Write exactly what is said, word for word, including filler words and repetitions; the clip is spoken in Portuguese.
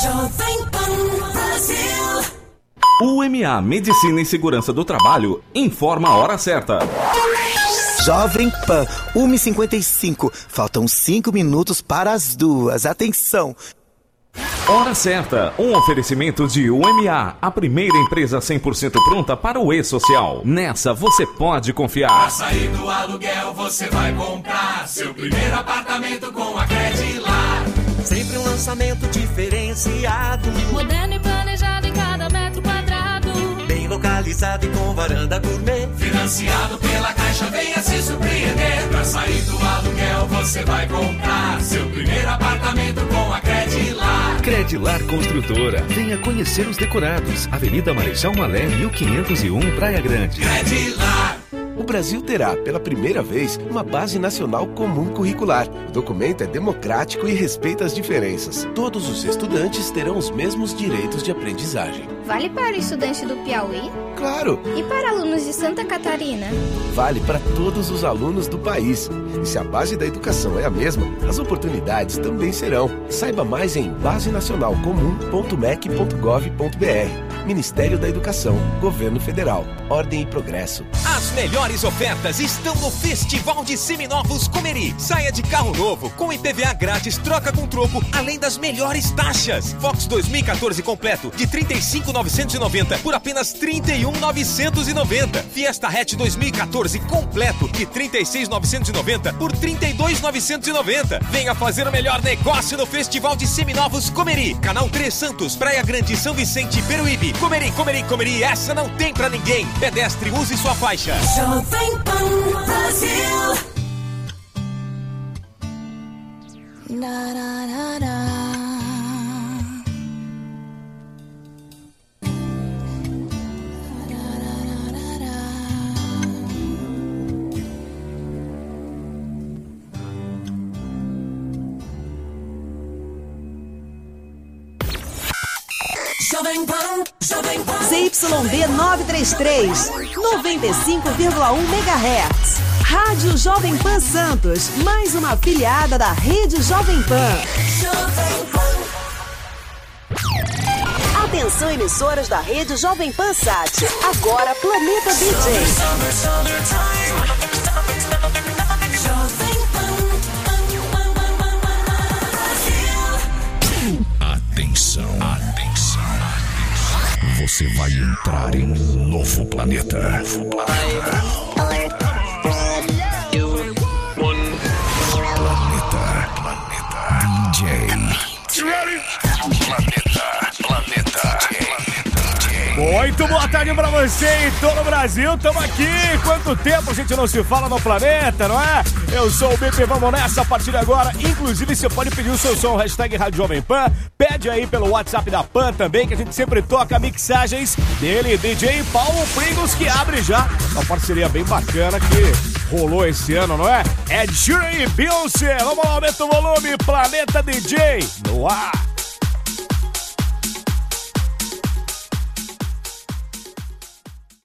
Jovem Pan Brasil. U M A Medicina e Segurança do Trabalho informa a hora certa. Jovem Pan, uma e cinquenta e cinco. Faltam cinco minutos para as duas. Atenção! Hora certa, um oferecimento de U M A, a primeira empresa cem por cento pronta para o e-social. Nessa você pode confiar. Pra sair do aluguel você vai comprar seu primeiro apartamento com a Credilar. Sempre um lançamento diferenciado, moderno e planejado em cada metro quadrado, bem localizado e com varanda gourmet, financiado pela Caixa, venha se surpreender. Pra sair do aluguel você vai comprar seu primeiro apartamento com a Credilar. Credilar Construtora, venha conhecer os decorados. Avenida Marechal Malé, mil quinhentos e um, Praia Grande. Credilar. O Brasil terá, pela primeira vez, uma base nacional comum curricular. O documento é democrático e respeita as diferenças. Todos os estudantes terão os mesmos direitos de aprendizagem. Vale para estudantes do Piauí? Claro! E para alunos de Santa Catarina? Vale para todos os alunos do país. E se a base da educação é a mesma, as oportunidades também serão. Saiba mais em base nacional comum ponto m e c ponto gov ponto b r. Ministério da Educação, Governo Federal, Ordem e Progresso. As melhores ofertas estão no Festival de Seminovos Comeri. Saia de carro novo com I P V A grátis, troca com troco, além das melhores taxas. Fox dois mil e quatorze completo de trinta e cinco mil novecentos e noventa por apenas trinta e um mil novecentos e noventa. Fiesta Hatch dois mil e quatorze completo de trinta e seis mil novecentos e noventa por trinta e dois mil novecentos e noventa. Venha fazer o melhor negócio no Festival de Seminovos Comeri. Canal três Santos, Praia Grande, São Vicente, Peruíbe. Comeri, Comeri, Comeri, essa não tem pra ninguém. Pedestre, use sua faixa. Jovem Pan Brasil. Da, da, da, da. Jovem Pan, Jovem Pan. Z Y D novecentos e trinta e três, noventa e cinco vírgula um megahertz. Rádio Jovem Pan Santos, mais uma afiliada da Rede Jovem Pan. Jovem Pan. Atenção, emissoras da Rede Jovem Pan Sat. Agora Planeta D J. Atenção, atenção. Você vai entrar em um novo planeta. Novo planeta. Planeta, planeta D J. Planeta, planeta D J. Muito boa tarde pra você em todo o Brasil. Tamo aqui. Quanto tempo a gente não se fala no planeta, não é? Eu sou o B P, vamos nessa a partir de agora. Inclusive, você pode pedir o seu som, hashtag Rádio Jovem Pan. Pede aí pelo WhatsApp da Pan também, que a gente sempre toca mixagens dele, D J Paulo Pringles, que abre já uma parceria bem bacana que rolou esse ano, não é? Ed Sheeran e Beyoncé. Vamos lá, aumenta o volume. Planeta D J no ar.